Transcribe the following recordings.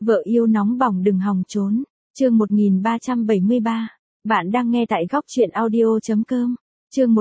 Vợ yêu nóng bỏng đừng hòng trốn. Chương 1373. Bạn đang nghe tại góc truyện audio.com. Chương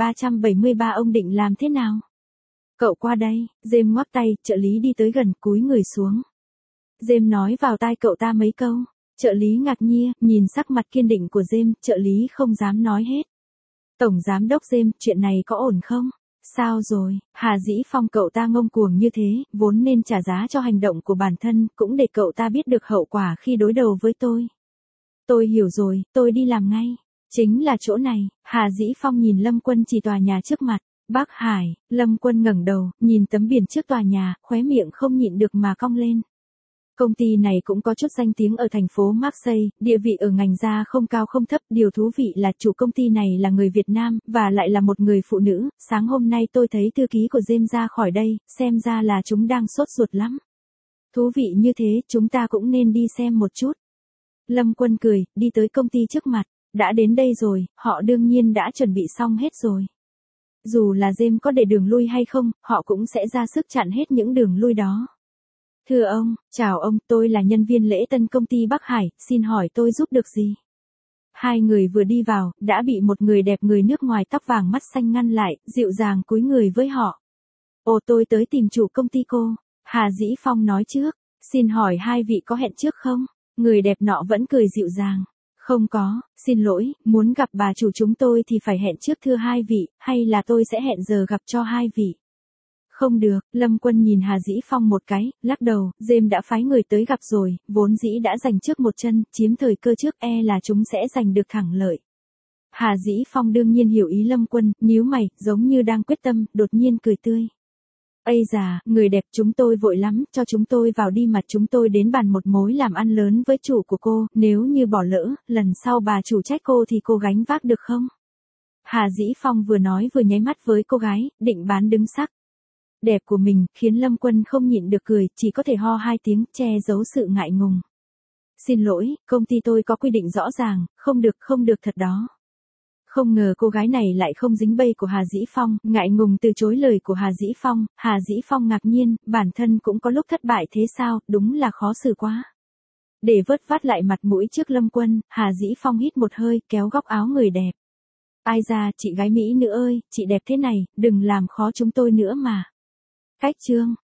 1373 ông định làm thế nào? Cậu qua đây, James ngoắc tay, trợ lý đi tới gần, cúi người xuống. James nói vào tai cậu ta mấy câu. Trợ lý ngạc nhiên, nhìn sắc mặt kiên định của James, trợ lý không dám nói hết. Tổng giám đốc James, chuyện này có ổn không? Sao rồi, Hà Dĩ Phong cậu ta ngông cuồng như thế, vốn nên trả giá cho hành động của bản thân, cũng để cậu ta biết được hậu quả khi đối đầu với tôi. Tôi hiểu rồi, tôi đi làm ngay. Chính là chỗ này, Hà Dĩ Phong nhìn Lâm Quân chỉ tòa nhà trước mặt. Bắc Hải, Lâm Quân ngẩng đầu, nhìn tấm biển trước tòa nhà, khóe miệng không nhịn được mà cong lên. Công ty này cũng có chút danh tiếng ở thành phố Marseille, địa vị ở ngành da không cao không thấp, điều thú vị là chủ công ty này là người Việt Nam, và lại là một người phụ nữ. Sáng hôm nay tôi thấy thư ký của James ra khỏi đây, xem ra là chúng đang sốt ruột lắm. Thú vị như thế, chúng ta cũng nên đi xem một chút. Lâm Quân cười, đi tới công ty trước mặt, đã đến đây rồi, họ đương nhiên đã chuẩn bị xong hết rồi. Dù là James có để đường lui hay không, họ cũng sẽ ra sức chặn hết những đường lui đó. Thưa ông, chào ông, tôi là nhân viên lễ tân công ty Bắc Hải, xin hỏi tôi giúp được gì? Hai người vừa đi vào, đã bị một người đẹp người nước ngoài tóc vàng mắt xanh ngăn lại, dịu dàng cúi người với họ. Ồ, tôi tới tìm chủ công ty cô. Hà Dĩ Phong nói trước, xin hỏi hai vị có hẹn trước không? Người đẹp nọ vẫn cười dịu dàng. Không có, xin lỗi, muốn gặp bà chủ chúng tôi thì phải hẹn trước thưa hai vị, hay là tôi sẽ hẹn giờ gặp cho hai vị? Không được, Lâm Quân nhìn Hà Dĩ Phong một cái, lắc đầu, James đã phái người tới gặp rồi, vốn dĩ đã giành trước một chân, chiếm thời cơ trước là chúng sẽ giành được thẳng lợi. Hà Dĩ Phong đương nhiên hiểu ý Lâm Quân, nhíu mày, giống như đang quyết tâm, đột nhiên cười tươi. Ây già, người đẹp chúng tôi vội lắm, cho chúng tôi vào đi mà chúng tôi đến bàn một mối làm ăn lớn với chủ của cô, nếu như bỏ lỡ, lần sau bà chủ trách cô thì cô gánh vác được không? Hà Dĩ Phong vừa nói vừa nháy mắt với cô gái, định bán đứng sắc đẹp của mình, khiến Lâm Quân không nhịn được cười, chỉ có thể ho hai tiếng, che giấu sự ngại ngùng. Xin lỗi, công ty tôi có quy định rõ ràng, không được thật đó. Không ngờ cô gái này lại không dính bẫy của Hà Dĩ Phong, ngại ngùng từ chối lời của Hà Dĩ Phong. Hà Dĩ Phong ngạc nhiên, bản thân cũng có lúc thất bại thế sao, đúng là khó xử quá. Để vớt vát lại mặt mũi trước Lâm Quân, Hà Dĩ Phong hít một hơi, kéo góc áo người đẹp. Ai ra, chị gái Mỹ nữ ơi, chị đẹp thế này, đừng làm khó chúng tôi nữa mà. Cách chương